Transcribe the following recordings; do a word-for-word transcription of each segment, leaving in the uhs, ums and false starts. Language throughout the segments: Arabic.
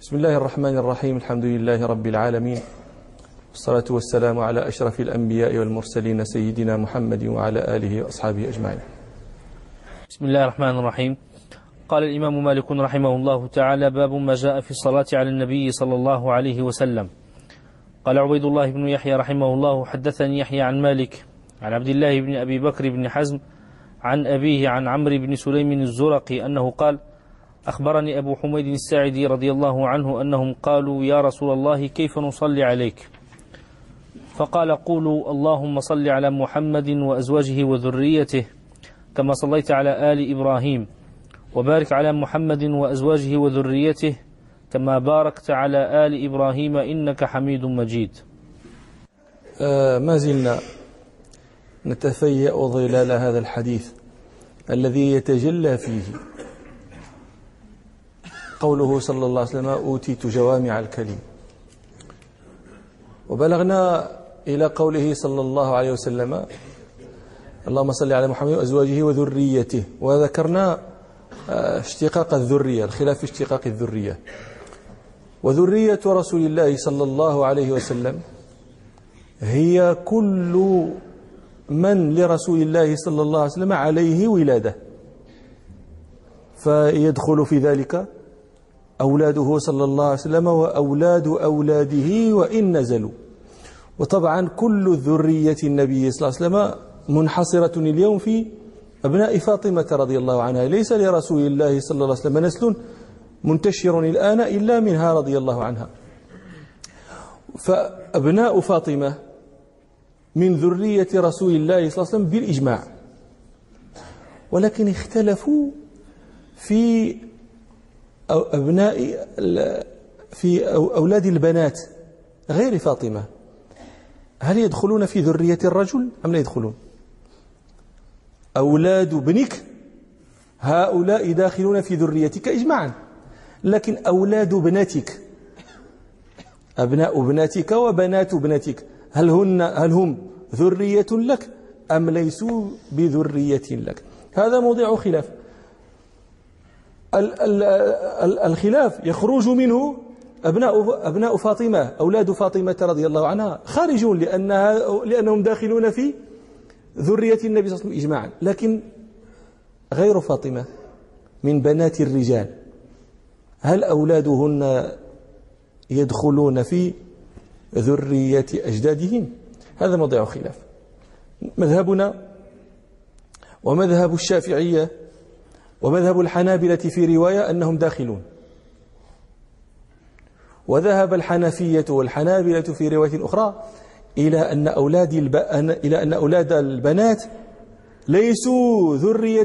بسم الله الرحمن الرحيم. الحمد لله رب العالمين، والصلاة والسلام على أشرف الأنبياء والمرسلين سيدنا محمد وعلى آله وأصحابه أجمعين. بسم الله الرحمن الرحيم. قال الإمام مالك رحمه الله تعالى: باب ما جاء في الصلاة على النبي صلى الله عليه وسلم. قال عبيد الله بن يحيى رحمه الله: حدثني يحيى عن مالك عن عبد الله بن أبي بكر بن حزم عن أبيه عن عمرو بن سليم الزرقي أنه قال: أخبرني أبو حميد الساعدي رضي الله عنه أنهم قالوا: يا رسول الله، كيف نصلي عليك؟ فقال: قولوا: اللهم صل على محمد وأزواجه وذريته كما صليت على آل إبراهيم، وبارك على محمد وأزواجه وذريته كما باركت على آل إبراهيم إنك حميد مجيد. آه ما زلنا نتفيأ ظلال هذا الحديث الذي يتجلى فيه قوله صلى الله عليه وسلم: أوتيت جوامع الكلم. وبلغنا إلى قوله صلى الله عليه وسلم: اللهم صل على محمد وأزواجه وذريته. وذكرنا اشتقاق الذرية، الخلاف في اشتقاق الذرية. وذرية رسول الله صلى الله عليه وسلم هي كل من لرسول الله صلى الله عليه وسلم عليه ولادة، فيدخل في ذلك أولاده صلى الله عليه وسلم وأولاد أولاده وإن نزلوا. وطبعا كل ذرية النبي صلى الله عليه وسلم منحصرة اليوم في أبناء فاطمة رضي الله عنها، ليس لرسول الله صلى الله عليه وسلم نسل منتشر الآن إلا منها رضي الله عنها. فأبناء فاطمة من ذرية رسول الله صلى الله عليه وسلم بالإجماع، ولكن اختلفوا في أبناء في أولاد البنات غير فاطمة، هل يدخلون في ذرية الرجل أم لا يدخلون؟ أولاد ابنك هؤلاء داخلون في ذريتك إجماعا، لكن أولاد ابنتك، أبناء ابنتك وبنات ابنتك، هل هن هل هم ذرية لك أم ليسوا بذرية لك؟ هذا موضع خلاف. ال ال ال الخلاف يخرج منه أبناء أبناء فاطمة، أولاد فاطمة رضي الله عنها خارجون لأنها لأنهم داخلون في ذرية النبي صلى الله عليه وسلم إجماعا، لكن غير فاطمة من بنات الرجال هل أولادهن يدخلون في ذرية أجدادهم؟ هذا موضع خلاف. مذهبنا ومذهب الشافعية ومذهب الحنابلة في رواية أنهم داخلون، وذهب الحنفية والحنابلة في رواية أخرى إلى أن أولاد الب... إلى أن أولاد البنات ليسوا ذرية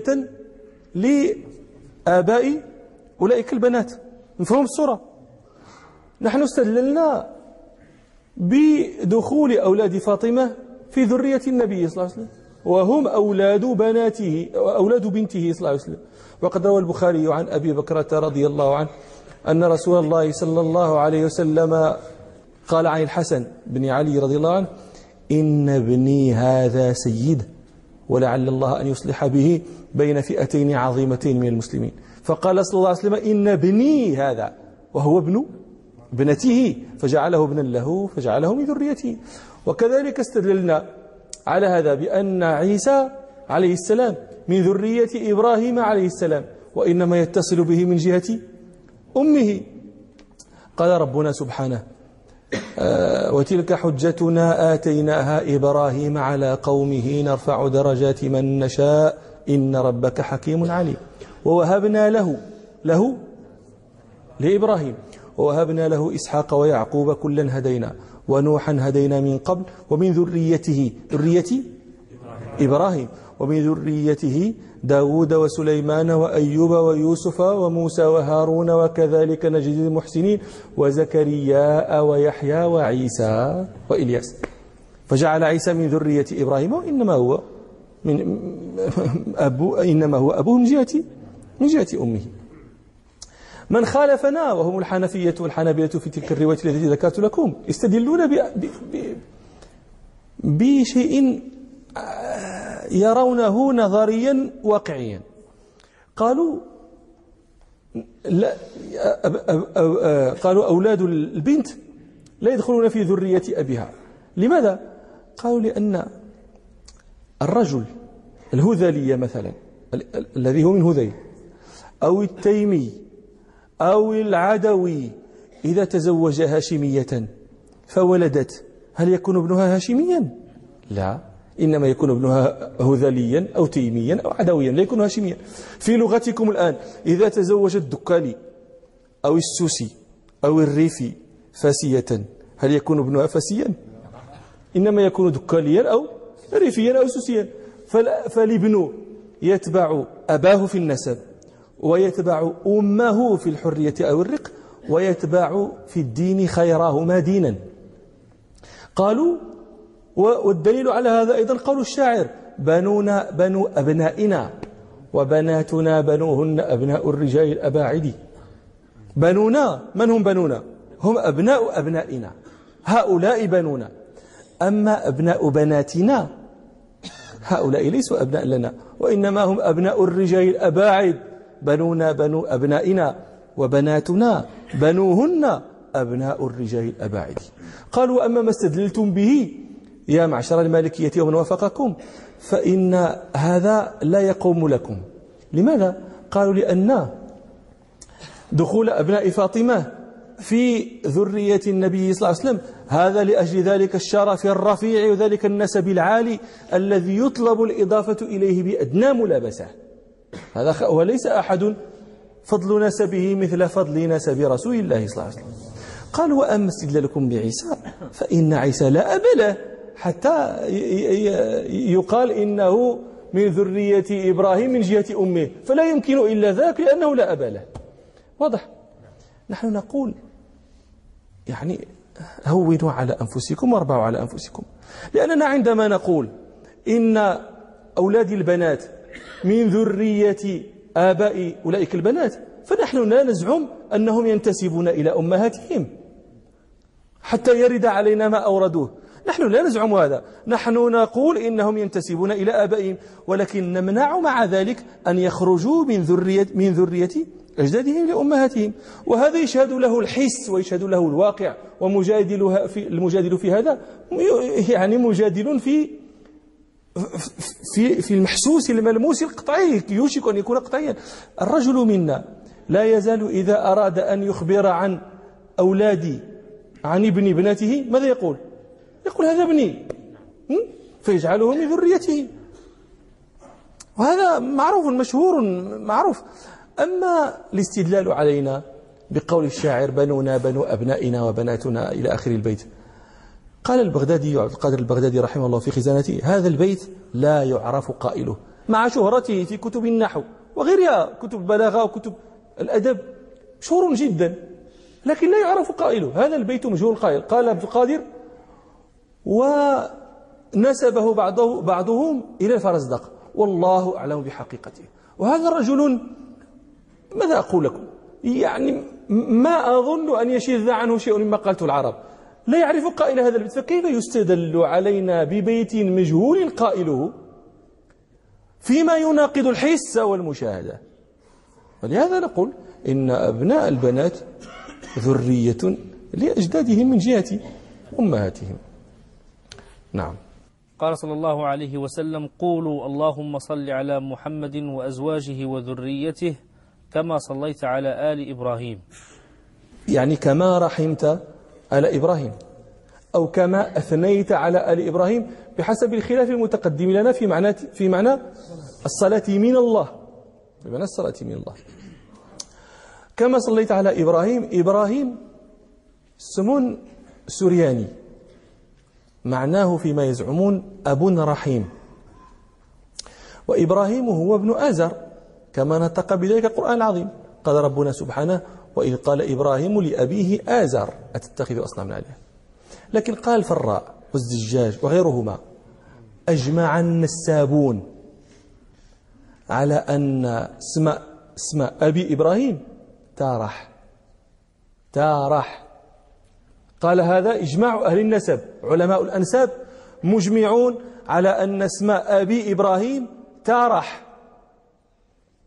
لآباء أولئك البنات. نفهم الصورة؟ نحن استدللنا بدخول أولاد فاطمة في ذرية النبي صلى الله عليه وسلم، وهم أولاد بناته أولاد بنته صلى الله عليه وسلم. وقد روى البخاري عن أبي بكرة رضي الله عنه أن رسول الله صلى الله عليه وسلم قال عن الحسن بن علي رضي الله عنه: إن ابني هذا سيد، ولعل الله أن يصلح به بين فئتين عظيمتين من المسلمين. فقال صلى الله عليه وسلم: إن ابني هذا، وهو ابن ابنته، فجعله ابنا له فجعله من ذريته. وكذلك استدللنا على هذا بأن عيسى عليه السلام من ذرية إبراهيم عليه السلام، وإنما يتصل به من جهة أمه. قال ربنا سبحانه: آه وتلك حجتنا آتيناها إبراهيم على قومه نرفع درجات من نشاء إن ربك حكيم عليم. ووهبنا له له لإبراهيم ووهبنا له إسحاق ويعقوب كلا هدينا ونوحا هدينا من قبل ومن ذريته ذرية إبراهيم ومن ذريته داود وسليمان وأيوب ويوسف وموسى وهارون وكذلك نجزي المحسنين وزكريا ويحيى وعيسى وإلياس. فجعل عيسى من ذرية إبراهيم، وإنما هو من أبو إنما هو أبوه من جهة من جهة أمه. من خالفنا وهم الحنفية والحنابلة في تلك الرواية التي ذكرت لكم يستدلون بشيء يرونه نظريا واقعيا. قالوا: لا أب أب أب قالوا أولاد البنت لا يدخلون في ذرية أبيها. لماذا؟ قالوا لأن الرجل الهذلي مثلا الذي هو من هذيل أو التيمي أو العدوي إذا تزوج هاشمية فولدت، هل يكون ابنها هاشميا؟ لا، إنما يكون ابنها هذليا أو تيميا أو عدويا، لا يكون هاشميا. في لغتكم الآن إذا تزوج الدكالي أو السوسي أو الريفي فاسية، هل يكون ابنها فاسيا؟ إنما يكون دكاليا أو ريفيا أو سوسيا. فالابن يتبع أباه في النسب، ويتبع أمه في الحرية أو الرق، ويتبع في الدين خيرهما دينا. قالوا والدليل على هذا أيضا قول الشاعر: بنونا بنو أبنائنا وبناتنا بنوهن أبناء الرجال الأباعد. بنونا، من هم بنونا؟ هم أبناء أبنائنا، هؤلاء بنونا. أما أبناء بناتنا هؤلاء ليسوا أبناء لنا، وإنما هم أبناء الرجال الأباعد. بنونا بنو أبنائنا وبناتنا بنوهن أبناء الرجال الأباعد. قالوا: أما ما استدللتم به يا معشر المالكية ومن وافقكم فإن هذا لا يقوم لكم. لماذا؟ قالوا: لأن دخول أبناء فاطمة في ذرية النبي صلى الله عليه وسلم هذا لأجل ذلك الشرف الرفيع وذلك النسب العالي الذي يطلب الإضافة إليه بأدنى ملابسة. هذا وليس أحد فضل نسبه مثل فضل نسب رسول الله صلى الله عليه وسلم. قالوا: وأما استدلالكم بعيسى فإن عيسى لا أب له حتى يقال إنه من ذرية إبراهيم من جهة أمه، فلا يمكن إلا ذاك لأنه لا أب له. واضح؟ نحن نقول يعني هونوا على أنفسكم واربعوا على أنفسكم، لأننا عندما نقول إن أولاد البنات من ذرية آباء أولئك البنات فنحن لا نزعم أنهم ينتسبون إلى أمهاتهم حتى يرد علينا ما أوردوه. نحن لا نزعم هذا، نحن نقول إنهم ينتسبون إلى آبائهم، ولكن نمنع مع ذلك أن يخرجوا من ذرية من ذرية أجدادهم لأمهاتهم. وهذا يشهد له الحس ويشهد له الواقع، ومجادل في المجادل في هذا يعني مجادل في في في المحسوس الملموس القطعي، يوشك أن يكون قطعيا. الرجل منا لا يزال إذا أراد أن يخبر عن أولادي عن ابن ابنته ماذا يقول؟ يقول: هذا ابني، فيجعله من ذريته. وهذا معروف مشهور معروف. أما الاستدلال علينا بقول الشاعر: بنونا بنو أبنائنا وبناتنا إلى آخر البيت، قال البغدادي عبد القادر البغدادي رحمه الله في خزانته: هذا البيت لا يعرف قائله، مع شهرته في كتب النحو وغيرها، كتب البلاغة وكتب الأدب مشهور جدا، لكن لا يعرف قائله. هذا البيت مجهول القائل. قال عبد القادر: ونسبه بعضه بعضهم إلى الفرزدق، والله أعلم بحقيقته. وهذا الرجل ماذا أقول لكم؟ يعني ما أظن أن يشذ عنه شيء مما قالته العرب. لا يعرف قائل هذا البيت، فكيف يستدل علينا ببيت مجهول قائله فيما يناقض الحس والمشاهدة؟ ولهذا نقول إن أبناء البنات ذرية لأجدادهم من جهة أمهاتهم. نعم. قال صلى الله عليه وسلم: قولوا اللهم صل على محمد وأزواجه وذريته كما صليت على آل إبراهيم، يعني كما رحمت على إبراهيم، أو كما أثنيت على آل إبراهيم، بحسب الخلاف المتقدم لنا في معنى في معنى الصلاة من الله، بمعنى الصلاة من الله. كما صليت على إبراهيم، إبراهيم اسم سرياني معناه فيما يزعمون أب رحيم، وإبراهيم هو ابن آزر كما نطق بذلك القرآن العظيم. قال ربنا سبحانه: وإذ قال إبراهيم لأبيه آزر أتتخذ أصناما آلهة. لكن قال الفراء والزجاج وغيرهما أجمع النسابون على أن اسم اسم أبي إبراهيم تارح تارح قال هذا إجماع أهل النسب، علماء الأنساب مجمعون على أن اسم أبي إبراهيم تارح.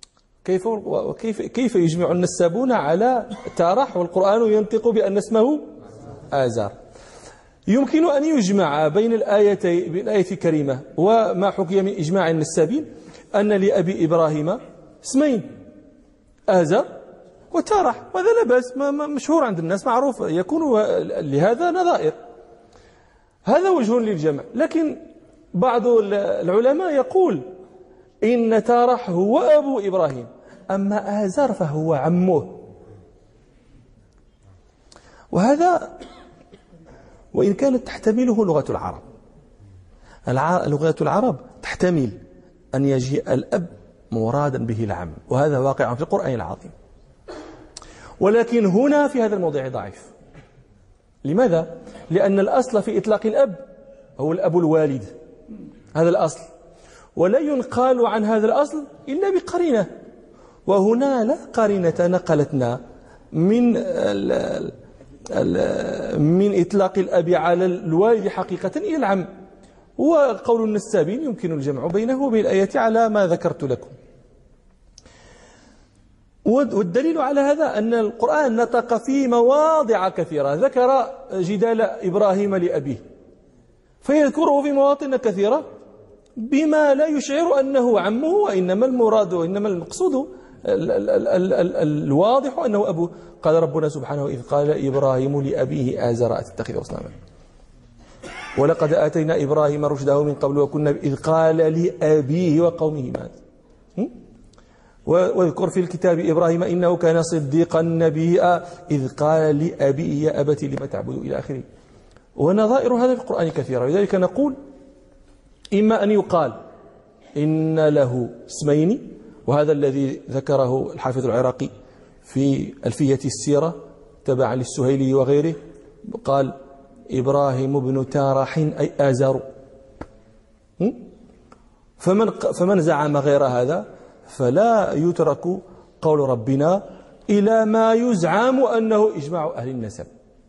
كيف وكيف كيف يجمع النسابون على تارح والقرآن ينطق بأن اسمه آزار؟ يمكن أن يجمع بين الآيتين بالآية الكريمة وما حكي من إجماع النسابين أن لأبي إبراهيم اسمين، آزر وتارح، وهذا لا بأس، مشهور عند الناس معروف، يكون لهذا نظائر. هذا وجه للجمع. لكن بعض العلماء يقول إن تارح هو أبو إبراهيم، أما آزر فهو عمه. وهذا وإن كانت تحتمله لغة العرب، لغة العرب تحتمل أن يجيء الأب مرادا به العم، وهذا واقع في القرآن العظيم. ولكن هنا في هذا الموضع ضعيف. لماذا؟ لأن الأصل في إطلاق الأب هو الأب الوالد، هذا الأصل، ولا ينقال عن هذا الأصل إلا بقرينة، وهنا لا قرينة نقلتنا من ال ال من إطلاق الأب على الوالد حقيقة إلى العم. وقول النسابين يمكن الجمع بينه وبين الآية على ما ذكرت لكم. والدليل على هذا أن القرآن نطق في مواضع كثيرة، ذكر جدال إبراهيم لأبيه، فيذكره في مواطن كثيرة بما لا يشعر أنه عمه، وإنما المراد وإنما المقصود الواضح أنه أبوه. قال ربنا سبحانه: إذ قال إبراهيم لأبيه آزر أتتخذ أصناما، ولقد آتينا إبراهيم رشده من قبل وكنا إذ قال لأبيه وقومه ماذا. واذكر في الكتاب إبراهيم إنه كان صديقا نبيا إذ قال لأبيه يا أبت لم تعبد إلى آخره. ونظائر هذا في القرآن كثيرة. لذلك نقول إما أن يقال إن له اسمين، وهذا الذي ذكره الحافظ العراقي في ألفية السيرة تبعا للسهيلي وغيره، قال إبراهيم بن تارح أي آزر. فمن, فمن زعم غير هذا فلا يترك قول ربنا إلى ما يزعم أنه إجماع أهل النسب.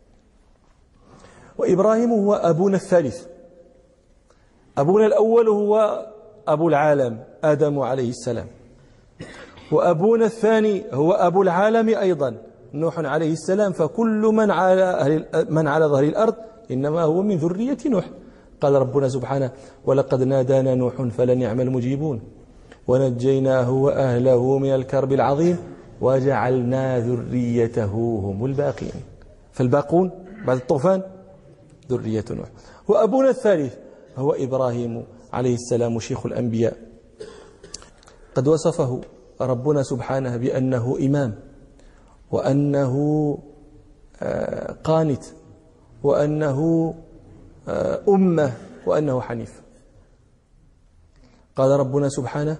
وإبراهيم هو أبونا الثالث. أبونا الأول هو أبو العالم آدم عليه السلام، وأبونا الثاني هو أبو العالم أيضا نوح عليه السلام. فكل من على أهل من على ظهر الأرض إنما هو من ذرية نوح. قال ربنا سبحانه: ولقد نادانا نوح فلنعم المجيبون ونجيناه وأهله من الكرب العظيم وجعلنا ذريته هم الباقين. فالباقون بعد الطوفان ذرية نوح. وأبونا الثالث هو إبراهيم عليه السلام شيخ الأنبياء. قد وصفه ربنا سبحانه بأنه إمام، وأنه قانت، وأنه أمة، وأنه حنيف. قال ربنا سبحانه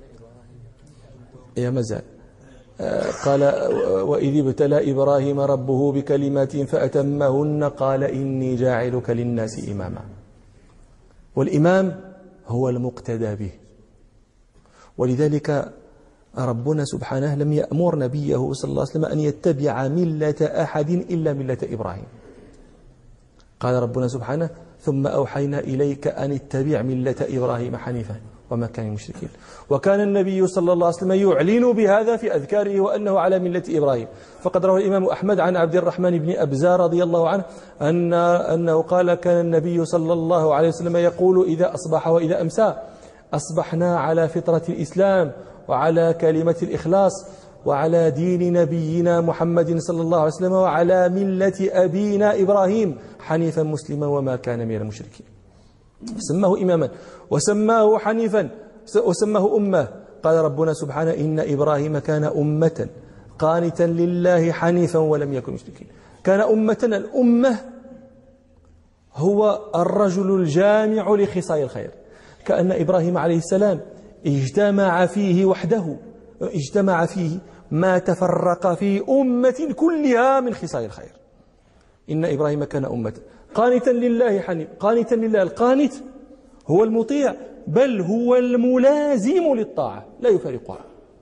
يا مزال قال: وإذ ابتلى إبراهيم ربه بكلمات فأتمهن قال إني جاعلك للناس إماما. والإمام هو المقتدى به. ولذلك ربنا سبحانه لم يأمر نبيه صلى الله عليه وسلم أن يتبع ملة أحد إلا ملة إبراهيم. قال ربنا سبحانه: ثم أوحينا إليك أن اتبع ملة إبراهيم حنيفا وما كان من المشركين. وكان النبي صلى الله عليه وسلم يعلن بهذا في أذكاره وأنه على ملة إبراهيم. فقد روى الإمام أحمد عن عبد الرحمن بن أبزار رضي الله عنه أن أنه قال: كان النبي صلى الله عليه وسلم يقول إذا أصبح وإذا أمسى: أصبحنا على فطرة الإسلام وعلى كلمة الإخلاص وعلى دين نبينا محمد صلى الله عليه وسلم وعلى ملة أبينا إبراهيم حنيفا مسلما وما كان من المشركين. سماه إماما وسماه حنيفا وسماه أمة. قال ربنا سبحانه: إن إبراهيم كان أمة قانتا لله حنيفا ولم يكن مشركين. كان أمة. الأمة هو الرجل الجامع لخصال الخير، كأن إبراهيم عليه السلام اجتمع فيه وحده، اجتمع فيه ما تفرق في أمة كلها من خصال الخير. إن إبراهيم كان أمة قانتا لله حنيف. قانتا لله، القانت هو المطيع بل هو الملازم للطاعة لا يفارقها.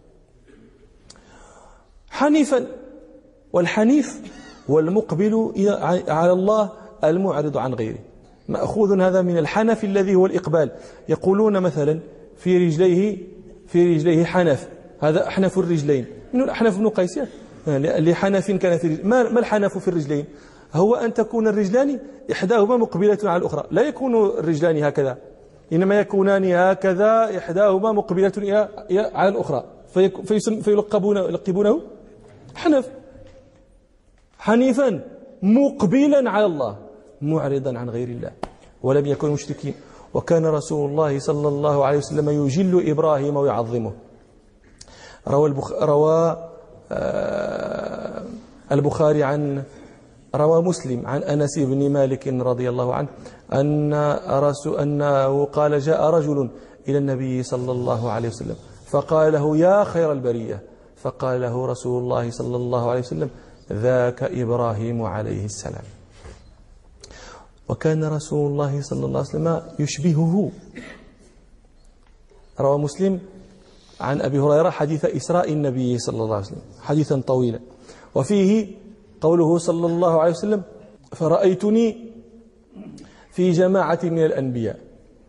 حنيفا، والحنيف هو المقبل على الله المعرض عن غيره. مأخوذ هذا من الحنف الذي هو الإقبال. يقولون مثلا في رجليه في رجليه حنف، هذا أحنف الرجلين. من الأحنف بن قيس؟ لحنف كان في الرجل. ما الحنف في الرجلين؟ هو أن تكون الرجلان إحداهما مقبلة على الأخرى، لا يكون الرجلان هكذا، إنما يكونان هكذا إحداهما مقبلة على الأخرى، فيلقبون يلقبونه حنف، حنيفا مقبلا على الله معرضا عن غير الله، ولم يكن مشركين. وكان رسول الله صلى الله عليه وسلم يجل إبراهيم ويعظمه. روى البخ... روى آه البخاري عن روى مسلم عن أنس بن مالك رضي الله عنه أن رسول أنه قال جاء رجل إلى النبي صلى الله عليه وسلم فقال له يا خير البرية، فقال له رسول الله صلى الله عليه وسلم ذاك إبراهيم عليه السلام. وكان رسول الله صلى الله عليه وسلم يشبهه. روى مسلم عن أبي هريرة حديث إسراء النبي صلى الله عليه وسلم حديثا طويلا، وفيه قوله صلى الله عليه وسلم فرأيتني في جماعة من الأنبياء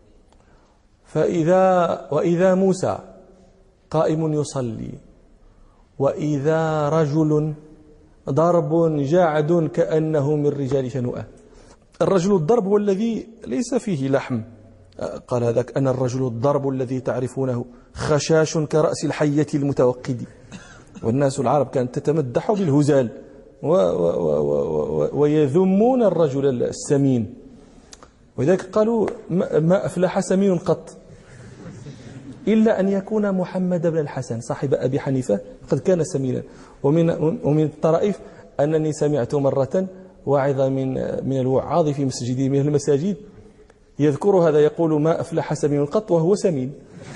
فإذا وإذا موسى قائم يصلي وإذا رجل ضرب جعد كأنه من رجال شنوءة. الرجل الضرب والذي ليس فيه لحم، قال هذاك أنا الرجل الضرب الذي تعرفونه خشاش كرأس الحية المتوقد. والناس العرب كانت تتمدح بالهزال و و و ويذمون الرجل السمين، ولذلك قالوا ما أفلح سمين قط إلا أن يكون محمد بن الحسن صاحب أبي حنيفة قد كان سمينا. ومن ومن الطرائف أنني سمعت مرة واعظا من من الوعاظ في مسجد من المساجد يذكر هذا يقول ما أفلح سمين قط وهو سمين.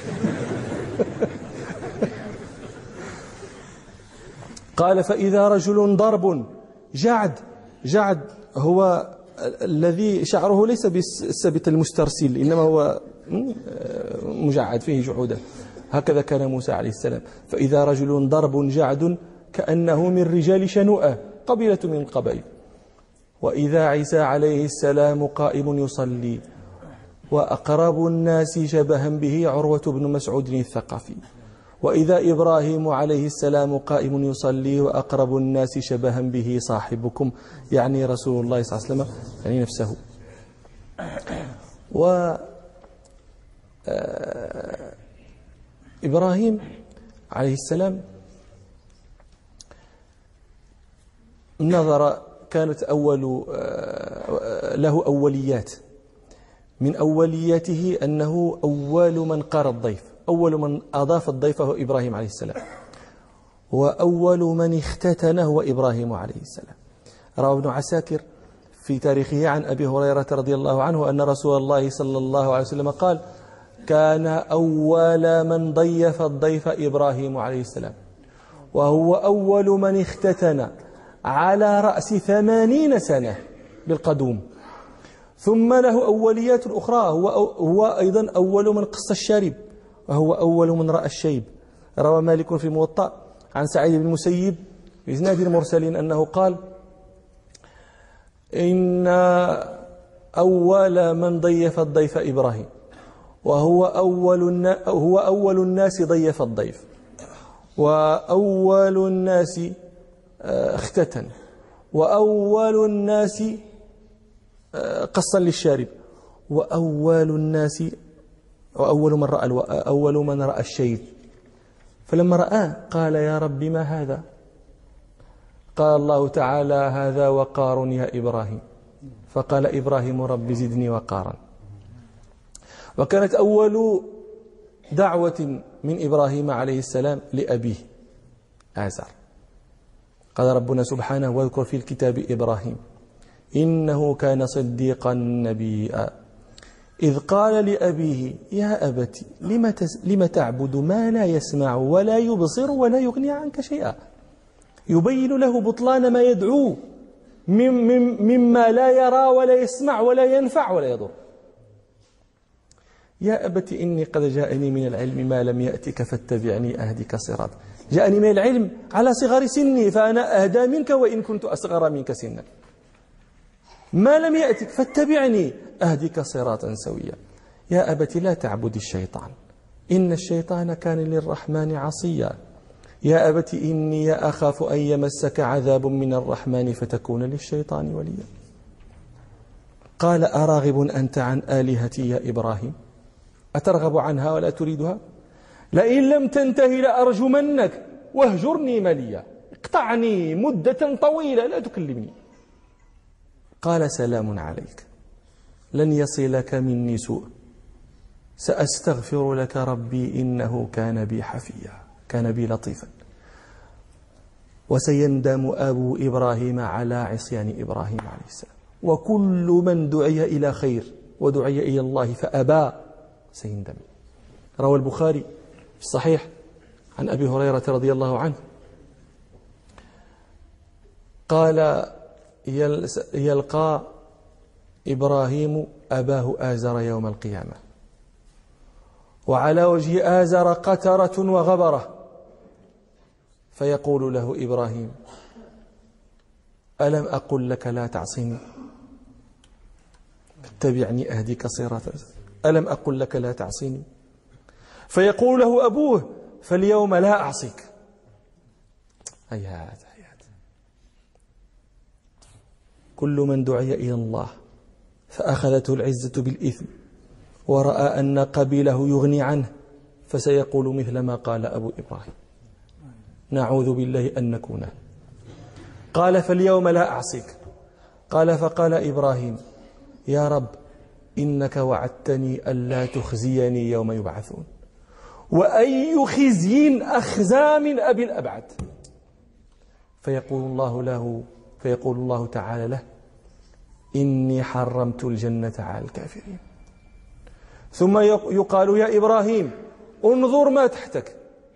قال فإذا رجل ضرب جعد، جعد هو الذي شعره ليس بالسبت المسترسل إنما هو مجعد فيه جعودا، هكذا كان موسى عليه السلام. فإذا رجل ضرب جعد كأنه من رجال شنوءة قبيلة من القبائل. وإذا عيسى عليه السلام قائم يصلي وأقرب الناس شبها به عروة بن مسعود الثقفي. وإذا إبراهيم عليه السلام قائم يصلي وأقرب الناس شبها به صاحبكم، يعني رسول الله صلى الله عليه وسلم، يعني نفسه. و إبراهيم عليه السلام نظر كانت أول له أوليات، من أولياته أنه أول من قار الضيف، أول من أضاف الضيف هو إبراهيم عليه السلام، وأول من اختتن هو إبراهيم عليه السلام. روى ابن عساكر في تاريخه عن أبي هريرة رضي الله عنه أن رسول الله صلى الله عليه وسلم قال كان أول من ضيف الضيف إبراهيم عليه السلام، وهو أول من اختتن على رأس ثمانين سنة بالقدوم. ثم له أوليات أخرى، هو, هو أيضا أول من قص الشارب، وهو أول من رأى الشيب. روى مالك في الموطأ عن سعيد بن المسيب بإسناد المرسلين أنه قال إن أول من ضيف الضيف إبراهيم، وهو أول هو أول الناس ضيف الضيف، وأول الناس اختتن، وأول الناس قصا للشارب، وأول الناس وأول من رأى أول من رأى الشيب. فلما رآه قال يا رب ما هذا؟ قال الله تعالى هذا وقار يا إبراهيم، فقال إبراهيم رب زدني وقارا. وكانت أول دعوة من إبراهيم عليه السلام لأبيه آزر. قال ربنا سبحانه واذكر في الكتاب إبراهيم إنه كان صديقا نبيا إذ قال لأبيه يا أبت لم, تس لم تعبد ما لا يسمع ولا يبصر ولا يغني عنك شيئا، يبين له بطلان ما يدعو مما لا يرى ولا يسمع ولا ينفع ولا يضر. يا أبت إني قد جاءني من العلم ما لم يأتك فاتبعني أهدك صراط. جاءني من العلم على صغر سني فأنا أهدى منك وإن كنت أصغر منك سنا. ما لم يأتك فاتبعني أهدك صراطا سويا. يا أبت لا تعبد الشيطان إن الشيطان كان للرحمن عصيا يا أبت إني أخاف أن يمسك عذاب من الرحمن فتكون للشيطان وليا. قال أراغب أنت عن آلهتي يا إبراهيم أترغب عنها ولا تريدها لئن لم تنتهي لأرجمنك واهجرني مليا اقطعني مدة طويلة لا تكلمني. قال سلام عليك لن يصلك مني سوء سأستغفر لك ربي إنه كان بي حفيا كان بي لطيفا. وسيندم أبو إبراهيم على عصيان إبراهيم عليه السلام. وكل من دعي إلى خير ودعي إلى الله فأبى سيندم. روى البخاري في الصحيح عن أبي هريرة رضي الله عنه قال يلقى إبراهيم أباه آزر يوم القيامة وعلى وجه آزر قترة وغبرة فيقول له إبراهيم ألم أقل لك لا تعصيني اتبعني أهدك صراطا ألم أقل لك لا تعصيني فيقول له أبوه فاليوم لا أعصيك. هيهات هيهات. كل من دعي إلى الله فأخذته العزة بالإثم ورأى أن قبيله يغني عنه فسيقول مثل ما قال أبو إبراهيم نعوذ بالله أن نكونه. قال فاليوم لا أعصيك. قال فقال إبراهيم يا رب إنك وعدتني ألا تخزيني يوم يبعثون وأي خزي أخزى من أبي الأبعد. فيقول الله له فيقول الله تعالى له إني حرمت الجنة على الكافرين. ثم يقال يا إبراهيم انظر ما تحتك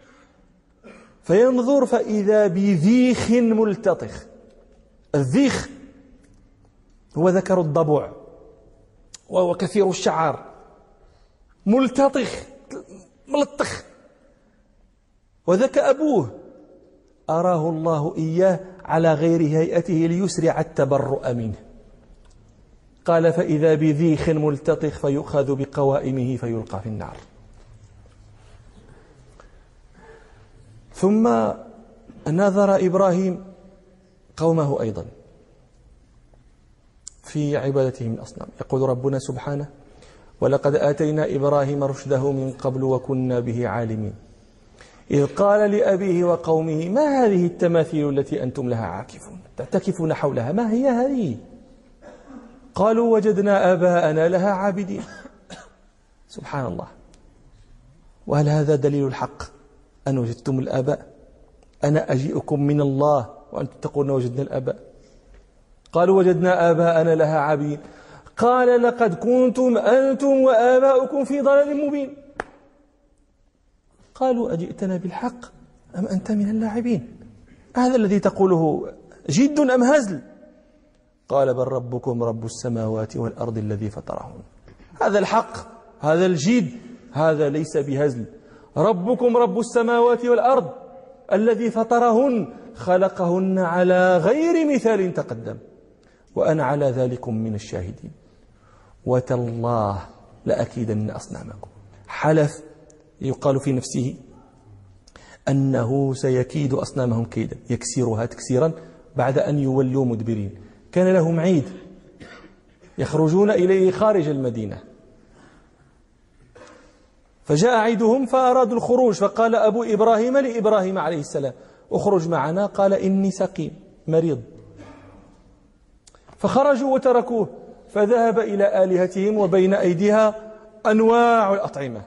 فينظر فإذا بذيخ ملتطخ. الذيخ هو ذكر الضبع وهو كثير الشعر ملتطخ ملطخ. وذاك أبوه أراه الله إياه على غير هيئته ليسرع التبرؤ منه. قال فإذا بذيخ ملتطخ فيؤخذ بقوائمه فيلقى في النار. ثم نظر إبراهيم قومه أيضا في عبادتهم الأصنام. يقول ربنا سبحانه ولقد آتينا إبراهيم رشده من قبل وكنا به عالمين إذ قال لأبيه وقومه ما هذه التماثيل التي أنتم لها عاكفون تعتكفون حولها ما هي هذه؟ قالوا وجدنا آباءنا لها عابدين. سبحان الله. وهل هذا دليل الحق أن وجدتم الآباء؟ أنا أجيئكم من الله وأنتم تقولون وجدنا الآباء. قالوا وجدنا آباءنا لها عابدين. قال لقد كنتم أنتم وآباؤكم في ضلال مبين. قالوا أجئتنا بالحق أم أنت من اللاعبين؟ هذا الذي تقوله جد أم هزل؟ قال بل ربكم رب السماوات والأرض الذي فطرهن. هذا الحق هذا الجد هذا ليس بهزل. ربكم رب السماوات والأرض الذي فطرهن خلقهن على غير مثال تقدم وأنا على ذلكم من الشاهدين وتالله لأكيدن أصنامكم. حلف يقال في نفسه أنه سيكيد أصنامهم كيدا يكسرها تكسيرا بعد أن يولوا مدبرين. كان لهم عيد يخرجون إليه خارج المدينة فجاء عيدهم فأرادوا الخروج فقال أبو إبراهيم لإبراهيم عليه السلام اخرج معنا. قال إني سقيم مريض. فخرجوا وتركوه فذهب إلى آلهتهم وبين أيديها أنواع الأطعمة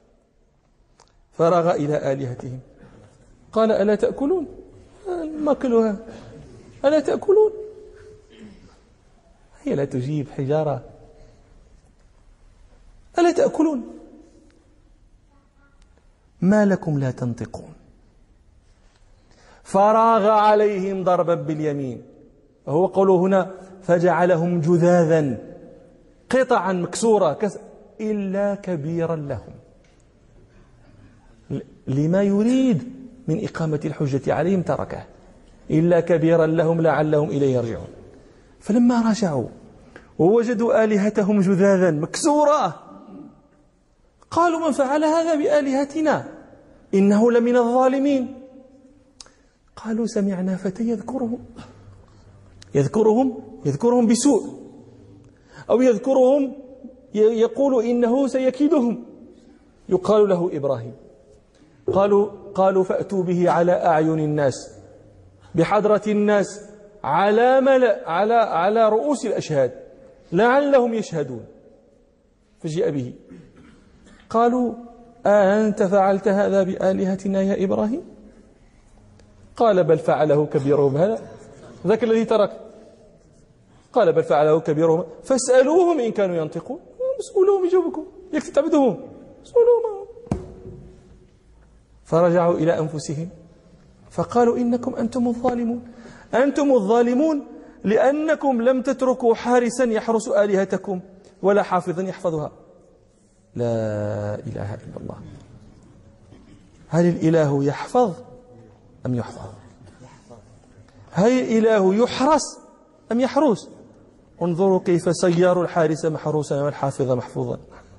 فرغ إلى آلهتهم قال ألا تأكلون؟ ما أكلها ألا تأكلون؟ هي لا تجيب حجارة. ألا تأكلون؟ ما لكم لا تنطقون؟ فراغ عليهم ضربا باليمين. وهو قوله هنا فجعلهم جذاذا قطعا مكسورة إلا كبيرا لهم لما يريد من إقامة الحجة عليهم تركه إلا كبيرا لهم لعلهم إليه يرجعون. فلما رجعوا ووجدوا آلهتهم جذاذا مكسورة قالوا من فعل هذا بآلهتنا إنه لمن الظالمين. قالوا سمعنا فتى يذكرهم يذكرهم يذكرهم بسوء، أو يذكرهم يقول إنه سيكيدهم، يقال له إبراهيم. قالوا قالوا فأتوا به على أعين الناس، بحضرة الناس، على ملأ على على رؤوس الأشهاد لعلهم يشهدون. فجاء به. قالوا أأنت فعلت هذا بآلهتنا يا إبراهيم؟ قال بل فعله كبيرهم هذا، ذاك الذي ترك. قال بل فعله كبيرهم فاسألوهم إن كانوا ينطقون. اسألوهم يجاوبكم، يك تعبدوهم، اسألوهم. فرجعوا إلى أنفسهم فقالوا إنكم أنتم الظالمون، أنتم الظالمون لأنكم لم تتركوا حارسا يحرس آلهتكم ولا حافظا يحفظها. لا إله إلا الله. هل الإله يحفظ أم يحفظ؟ هل الإله يحرس أم يحرس؟ انظروا كيف سيروا الحارس محروسا والحافظ محفوظا.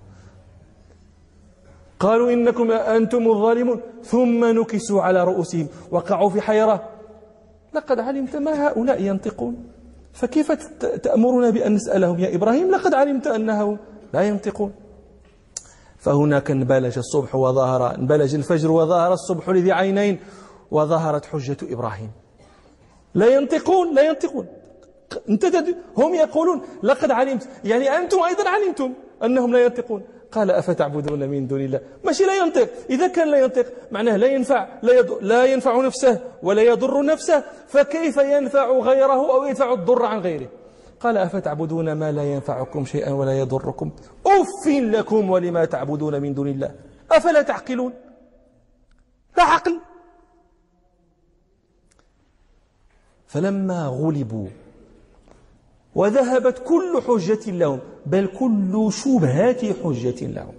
قالوا إنكم أنتم الظالمون، ثم نكسوا على رؤوسهم وقعوا في حيرة. لقد علمت ما هؤلاء ينطقون، فكيف تأمرنا بأن نسألهم يا إبراهيم؟ لقد علمت أنهم لا ينطقون. فهناك انبلج الصبح وظهر انبلج الفجر وظهر الصبح لذي عينين، وظهرت حجة إبراهيم. لا ينطقون لا ينطقون انت هم يقولون لقد علمت، يعني أنتم أيضا علمتم أنهم لا ينطقون. قال أفتعبدون من دون الله؟ ماشي لا ينطق، إذا كان لا ينطق معناه لا ينفع لا, يض... لا ينفع نفسه ولا يضر نفسه، فكيف ينفع غيره أو يدفع الضر عن غيره؟ قال أفتعبدون ما لا ينفعكم شيئا ولا يضركم أف لكم ولما تعبدون من دون الله أفلا تعقلون؟ لا عقل. فلما غلبوا وذهبت كل حجة لهم، بل كل شبهات حجة لهم،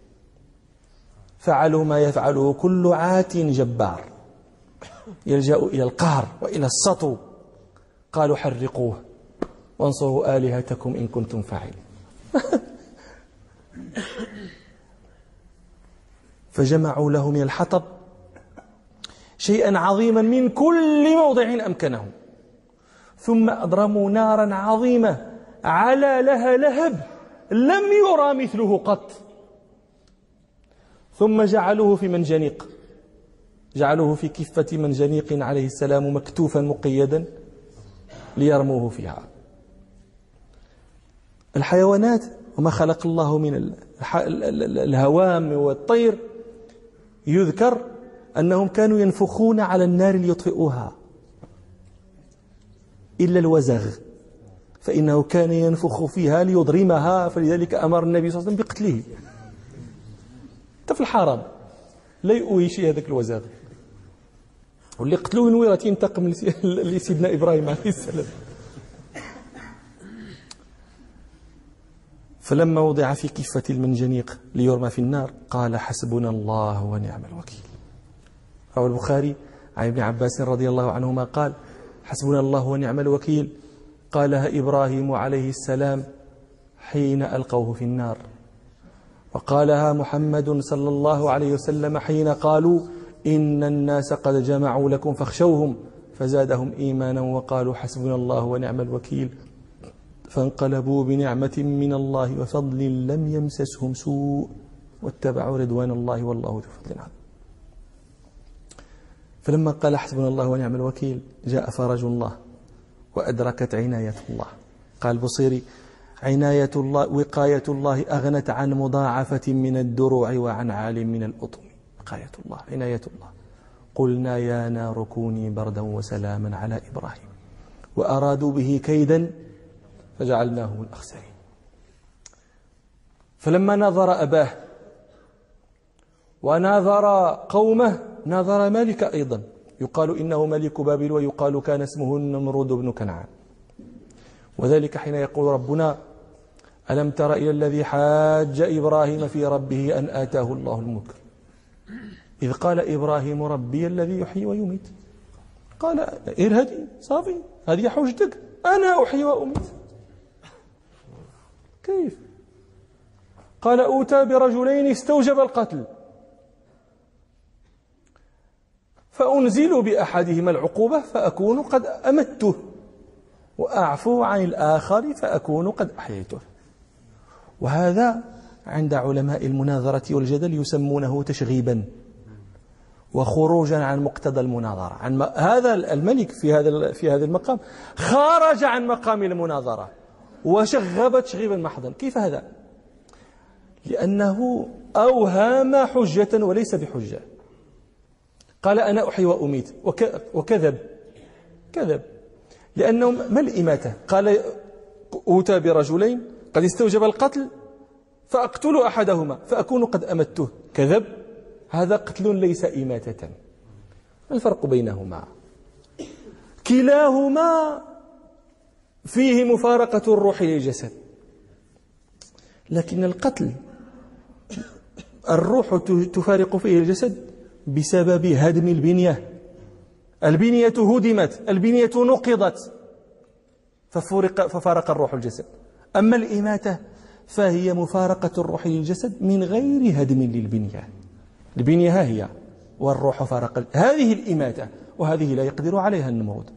فعلوا ما يفعله كل عات جبار، يلجأ إلى القهر وإلى السطو. قالوا حرقوه وانصروا آلهتكم إن كنتم فاعلين. فجمعوا له من الحطب شيئا عظيما من كل موضع أمكنهم، ثم أضرموا نارا عظيمة على لها لهب لم يرى مثله قط، ثم جعلوه في منجنيق، جعلوه في كفة منجنيق عليه السلام مكتوفا مقيدا ليرموه فيها. الحيوانات وما خلق الله من الهوام والطير يذكر أنهم كانوا ينفخون على النار ليطفئوها، إلا الوزغ فإنه كان ينفخ فيها ليضرمها، فلذلك أمر النبي صلى الله عليه وسلم بقتله. حتى في الحرم لا يؤوي شيء هذاك الوزغ، واللي قتلوه نويرة ينتقم لسيدنا إبراهيم عليه السلام. فلما وضع في كفة المنجنيق ليرمى في النار قال حسبنا الله ونعم الوكيل. رواه البخاري عن ابن عباس رضي الله عنهما قال حسبنا الله ونعم الوكيل قالها إبراهيم عليه السلام حين ألقوه في النار، وقالها محمد صلى الله عليه وسلم حين قالوا إن الناس قد جمعوا لكم فاخشوهم فزادهم إيمانا وقالوا حسبنا الله ونعم الوكيل، فانقلبوا بنعمة من الله وفضل لم يمسسهم سوء واتبعوا رضوان الله والله ذو فضل عظيم. فلما قال حسبنا الله ونعم الوكيل جاء فرج الله وأدركت عناية الله. قال البصيري عناية الله وقاية الله أغنت عن مضاعفة من الدروع وعن عال من الأطم. وقاية الله عناية الله. قلنا يا نار كوني بردا وسلاما على إبراهيم وأرادوا به كيدا فجعلناه من الأخسرين. فلما نظر أباه ونظر قومه نظر ملك أيضا يقال إنه ملك بابل ويقال كان اسمه النمرود بن كنعان. وذلك حين يقول ربنا ألم تر إلى الذي حاج إبراهيم في ربه أن آتاه الله الملك إذ قال إبراهيم ربي الذي يحيي ويميت. قال إرهدي صافي هذه حجتك أنا أحيي وأميت. كيف؟ قال أوتى برجلين استوجب القتل فأنزل بأحدهما العقوبة فأكون قد أمته وأعفو عن الآخر فأكون قد أحييته. وهذا عند علماء المناظرة والجدل يسمونه تشغيبا وخروجا عن مقتضى المناظرة. عن هذا الملك في هذا في هذا المقام خرج عن مقام المناظرة وشغب تشغيبا محضا. كيف هذا؟ لأنه أوهم حجة وليس بحجة. قال أنا أحيي وأميت وكذب كذب. لأنه ما الإماتة؟ قال أوتى برجلين قد استوجب القتل فأقتل أحدهما فأكون قد أمته. كذب. هذا قتل ليس إماتة. ما الفرق بينهما؟ كلاهما فيه مفارقة الروح للجسد، لكن القتل الروح تفارق فيه الجسد بسبب هدم البنية. البنية هدمت، البنية نقضت ففارق, ففارق الروح الجسد. أما الإماتة فهي مفارقة الروح للجسد من غير هدم للبنية. البنية ها هي والروح فارق. هذه الإماتة، وهذه لا يقدر عليها النمرود.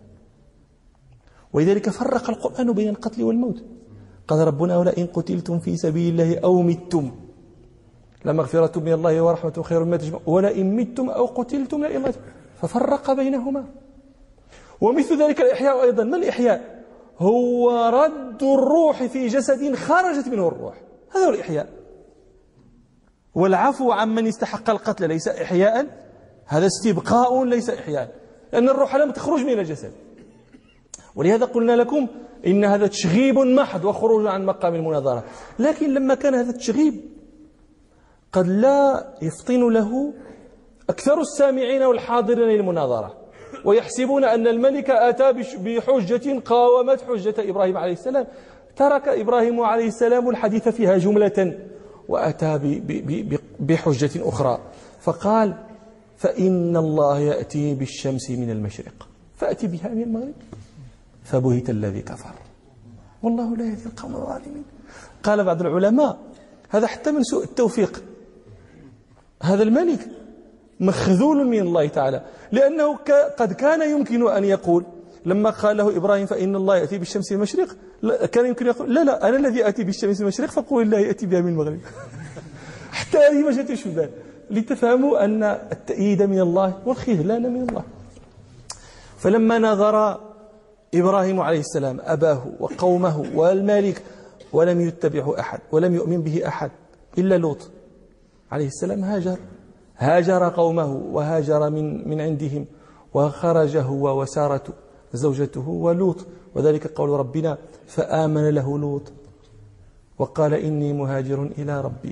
ولذلك فرق القرآن بين القتل والموت. قال ربنا ولئن قتلتم في سبيل الله أو متم لمغفرة من الله ورحمة خير مما تجمعون ولئن متم أو قتلتم لئن متم. ففرق بينهما. ومثل ذلك الإحياء أيضا. ما الإحياء؟ هو رد الروح في جسد خرجت منه الروح، هذا هو الإحياء. والعفو عمن استحق القتل ليس إحياء، هذا استبقاء ليس إحياء، لأن الروح لم تخرج من الجسد. ولهذا قلنا لكم إن هذا تشغيب محض وخروج عن مقام المناظرة. لكن لما كان هذا التشغيب قد لا يفطن له أكثر السامعين والحاضرين للمناظرة، ويحسبون أن الملك أتى بحجة قاومت حجة إبراهيم عليه السلام. ترك إبراهيم عليه السلام الحديث فيها جملة وأتى بحجة أخرى، فقال فإن الله يأتي بالشمس من المشرق فأتي بها من المغرب فبهت الذي كفر والله لا يهدي القوم الظالمين. قال بعض العلماء هذا حتى من سوء التوفيق. هذا الملك مخذول من الله تعالى، لأنه قد كان يمكن أن يقول لما قال له إبراهيم فإن الله يأتي بالشمس من المشرق، كان يمكن يقول لا لا أنا الذي أتي بالشمس من المشرق فقول الله يأتي بها من المغرب. حتى هذه ما جاتش في بالي، لتفهموا أن التأييد من الله والخذلان من الله. فلما نظر إبراهيم عليه السلام أباه وقومه والملك ولم يتبعه أحد ولم يؤمن به أحد إلا لوط عليه السلام، هاجر هاجر قومه وهاجر من من عندهم، وخرج هو وسارة زوجته ولوط. وذلك قول ربنا فآمن له لوط وقال إني مهاجر إلى ربي.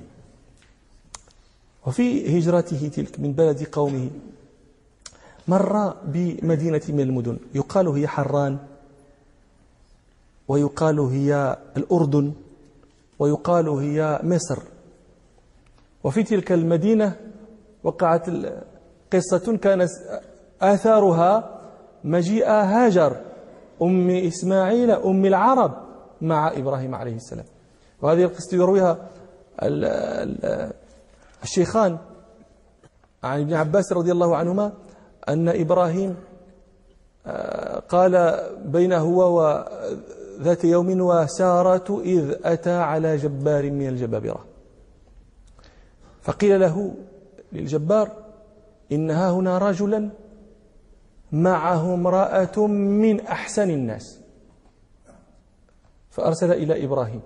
وفي هجرته تلك من بلد قومه مر بمدينة من المدن يقال هي حران، ويقال هي الأردن، ويقال هي مصر. وفي تلك المدينة وقعت قصة كان آثارها مجيء هاجر أم إسماعيل أم العرب مع إبراهيم عليه السلام. وهذه القصة يرويها الشيخان عن ابن عباس رضي الله عنهما أن إبراهيم قال بين هو وذات يوم وسارة إذ أتى على جبار من الجبابرة، فقيل له للجبار إنها هنا رجلا معه امرأة من أحسن الناس، فأرسل إلى إبراهيم.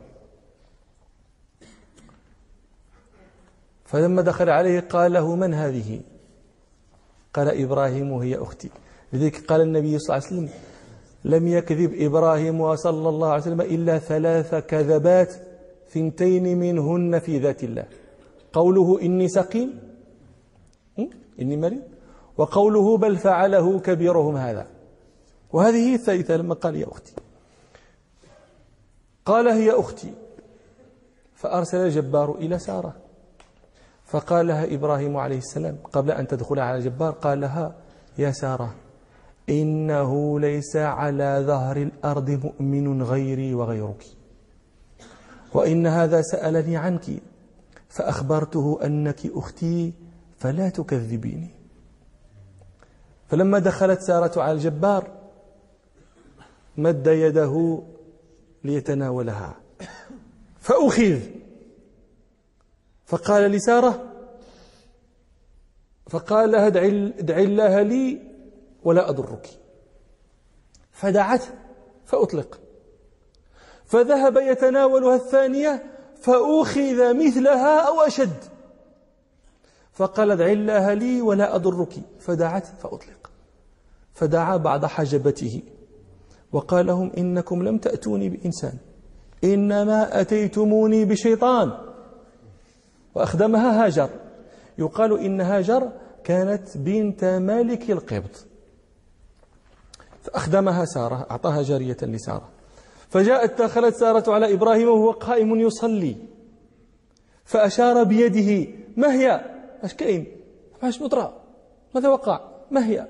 فلما دخل عليه قال له من هذه؟ قال إبراهيم هي أختي. لذلك قال النبي صلى الله عليه وسلم لم يكذب إبراهيم صلى الله عليه وسلم إلا ثلاث كذبات ثنتين منهن في ذات الله: قوله إني سقيم إني مريض، وقوله بل فعله كبيرهم هذا. وهذه هي الثالثة لما قال يا أختي. قال هي أختي، فأرسل الجبار إلى سارة فقال لها إبراهيم عليه السلام قبل أن تدخل على الجبار قال لها يا سارة إنه ليس على ظهر الأرض مؤمن غيري وغيرك، وإن هذا سألني عنك فأخبرته أنك أختي فلا تكذبيني. فلما دخلت سارة على الجبار مد يده ليتناولها فأخذ، فقال لسارة فقال لها ادعي الله لي ولا أضرك، فدعته فأطلق، فذهب يتناولها الثانية فأخذ مثلها أو أشد، فقال ادعي الله لي ولا أضرك، فدعته فأطلق، فدعا بعض حجبته وقال لهم إنكم لم تأتوني بإنسان إنما أتيتموني بشيطان، وأخدمها هاجر. يقال إن هاجر كانت بنت مالك القبط، فأخدمها سارة، أعطاها جارية لسارة. فجاءت دخلت سارة على إبراهيم وهو قائم يصلي، فأشار بيده ما هي؟ اش كاين؟ فاش مطرى؟ ماذا وقع؟ ما هي؟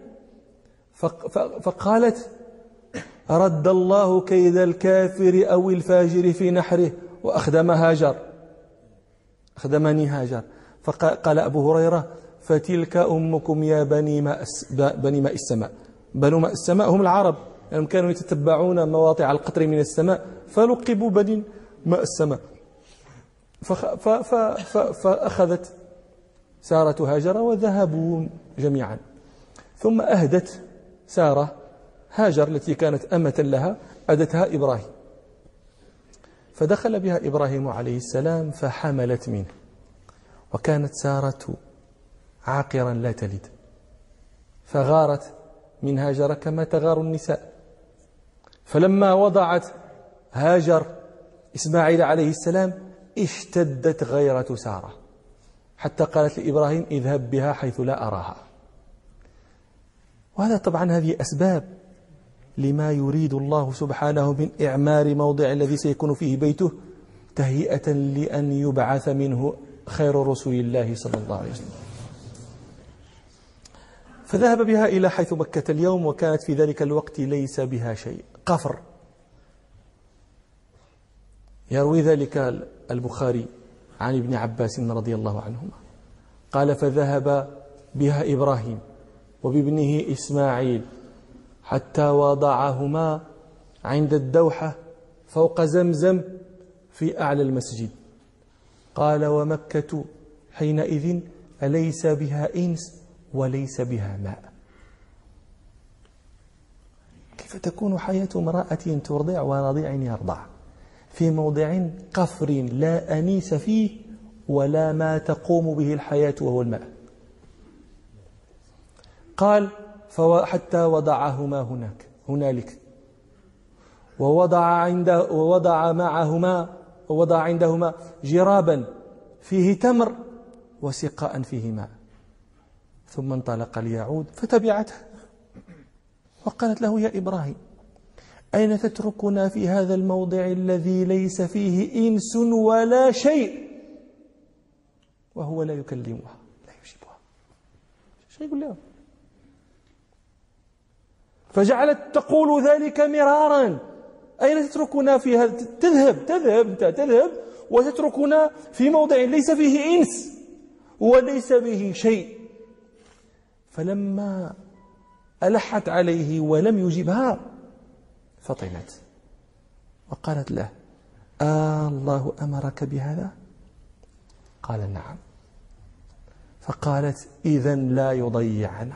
فقالت رد الله كيد الكافر أو الفاجر في نحره وأخدم هاجر، أخدمني هاجر. فقال أبو هريرة فتلك أمكم يا بني ماء بني ماء السماء. بنو ماء السماء هم العرب، لأنهم كانوا يتتبعون مواطع القطر من السماء فلقبوا بني ماء السماء. فأخذت سارة هاجر وذهبوا جميعا، ثم أهدت سارة هاجر التي كانت أمة لها، أدتها إبراهيم، فدخل بها إبراهيم عليه السلام فحملت منه، وكانت سارة عاقرا لا تلد، فغارت من هاجر كما تغار النساء. فلما وضعت هاجر إسماعيل عليه السلام اشتدت غيرة سارة حتى قالت لإبراهيم اذهب بها حيث لا أراها. وهذا طبعا هذه أسباب لما يريد الله سبحانه من إعمار موضع الذي سيكون فيه بيته تهيئة لأن يبعث منه خير رسول الله صلى الله عليه وسلم. فذهب بها إلى حيث مكة اليوم، وكانت في ذلك الوقت ليس بها شيء، قفر. يروي ذلك البخاري عن ابن عباس رضي الله عنهما قال فذهب بها إبراهيم وبابنه إسماعيل حتى وضعهما عند الدوحة فوق زمزم في أعلى المسجد. قال ومكة حينئذ أليس بها إنس وليس بها ماء. كيف تكون حياة امرأة ترضع ورضيع يرضع في موضع قفر لا أنيس فيه ولا ما تقوم به الحياة وهو الماء؟ قال حتى وضعهما هناك هنالك ووضع عنده ووضع معهما ووضع عندهما جرابا فيه تمر وسقاء فيه ماء، ثم انطلق ليعود فتبعته وقالت له يا إبراهيم أين تتركنا في هذا الموضع الذي ليس فيه إنس ولا شيء؟ وهو لا يكلمها لا يجيبها، شو يقول لها؟ فجعلت تقول ذلك مرارا أين تتركنا في هذا؟ تذهب تذهب أنت تذهب وتتركنا في موضع ليس فيه إنس وليس به شيء. فلما ألحت عليه ولم يجبها فطنت وقالت له آه الله أمرك بهذا؟ قال نعم. فقالت إذن لا يضيعنا.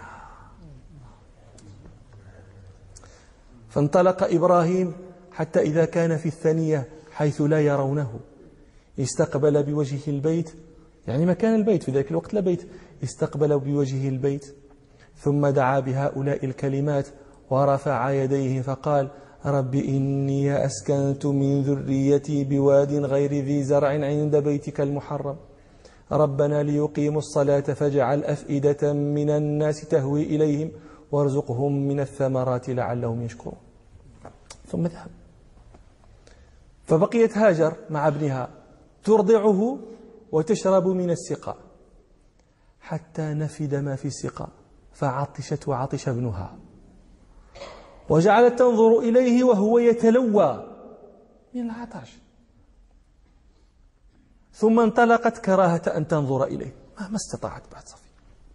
فانطلق إبراهيم حتى إذا كان في الثانية حيث لا يرونه استقبل بوجهه البيت، يعني مكان البيت في ذلك الوقت لا بيت، استقبل بوجهه البيت ثم دعا بهؤلاء الكلمات ورفع يديه فقال رب إني أسكنت من ذريتي بواد غير ذي زرع عند بيتك المحرم ربنا ليقيموا الصلاة فاجعل أفئدة من الناس تهوي إليهم وارزقهم من الثمرات لعلهم يشكرون. ثم ذهب. فبقيت هاجر مع ابنها ترضعه وتشرب من السقاء حتى نفد ما في السقاء فعطشت وعطش ابنها، وجعلت تنظر إليه وهو يتلوى من العطش. ثم انطلقت كراهة أن تنظر إليه، ما استطاعت بعد صفية.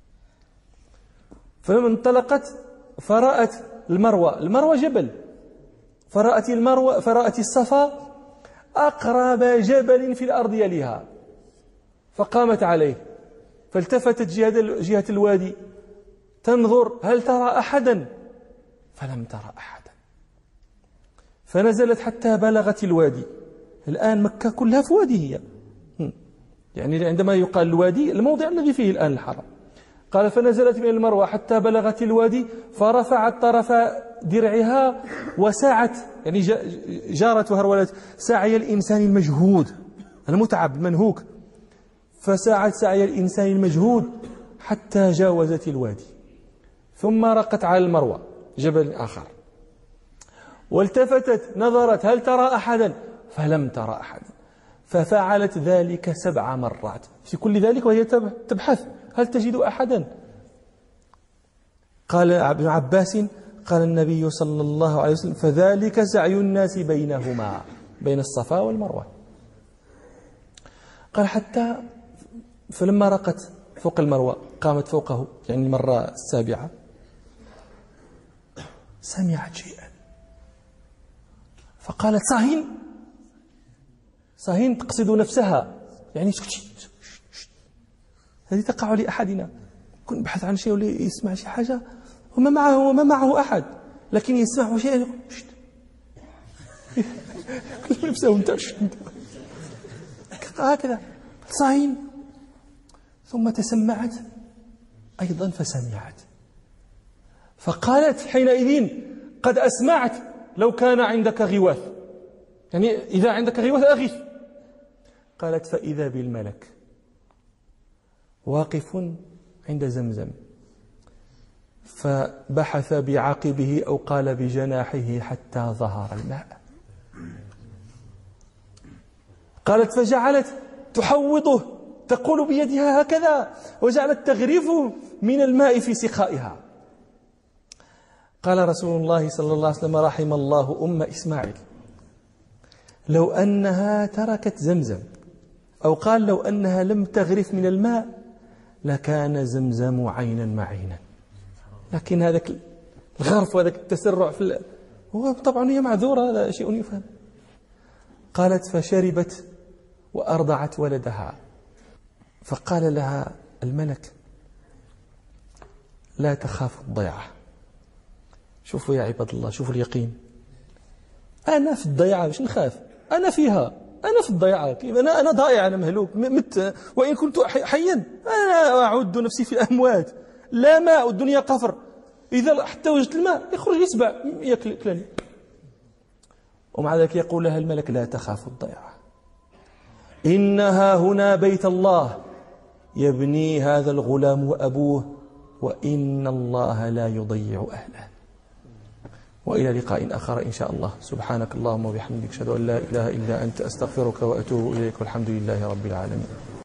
فلما انطلقت فرأت المروة، المروة جبل، فرأت المروة فرأت الصفا أقرب جبل في الأرض يليها، فقامت عليه، فالتفتت جهة الوادي تنظر هل ترى أحدا، فلم ترى أحدا، فنزلت حتى بلغت الوادي. الآن مكة كلها في وادي هي، يعني عندما يقال الوادي الموضع الذي فيه الآن الحرم. قال فنزلت من المروة حتى بلغت الوادي، فرفعت طرف درعها وسعت، يعني جارت وهرولت سعي الإنسان المجهود المتعب المنهوك، فسعت سعي الإنسان المجهود حتى جاوزت الوادي، ثم رقت على المروة جبل آخر، والتفتت نظرت هل ترى أحدا، فلم ترى أحدا، ففعلت ذلك سبع مرات في كل ذلك وهي تبحث هل تجد أحدا. قال ابن عباس قال النبي صلى الله عليه وسلم فذلك سعي الناس بينهما، بين الصفا والمروة. قال حتى فلما رقت فوق المروة قامت فوقه، يعني المرة السابعة، سمعت شيئا فقالت صاهين، صاهين تقصد نفسها، يعني هذه تقع لأحدنا، كن بحث عن شيء ولا يسمع شيء حاجة وما معه وما معه أحد، لكن يسمع شيء كل نفسه منتعش هكذا صاهين. ثم تسمعت أيضا فسمعت، فقالت حينئذ قد أسمعت لو كان عندك غواث، يعني إذا عندك غواث أغث. قالت فإذا بالملك واقف عند زمزم، فبحث بعقبه أو قال بجناحه حتى ظهر الماء. قالت فجعلت تحوطه، تقول بيدها هكذا، وجعلت تغرفه من الماء في سقائها. قال رسول الله صلى الله عليه وسلم رحم الله أم إسماعيل لو أنها تركت زمزم، أو قال لو أنها لم تغرف من الماء لكان زمزم عينا معينا، لكن هذاك الغرف وهذاك التسرع في ال... هو طبعا هي معذورة، هذا شيء يفهم. قالت فشربت وأرضعت ولدها، فقال لها الملك لا تخاف الضيعة. شوفوا يا عباد الله، شوفوا اليقين، أنا في الضيعة مش نخاف، أنا فيها، أنا في الضيعة، أنا أنا ضائع، أنا مهلوك، مت وإن كنت حيا أنا أعد نفسي في الأموات، لا ماء والدنيا قفر، إذا حتى وجدت الماء يخرج يسبع يأكلني. ومع ذلك يقول لها الملك لا تخاف الضيعة، إنها هنا بيت الله يبني هذا الغلام وأبوه، وإن الله لا يضيع أهله. وإلى لقاء آخر إن شاء الله. سبحانك اللهم وبحمدك أشهد أن لا إله إلا أنت أستغفرك وأتوب إليك، والحمد لله رب العالمين.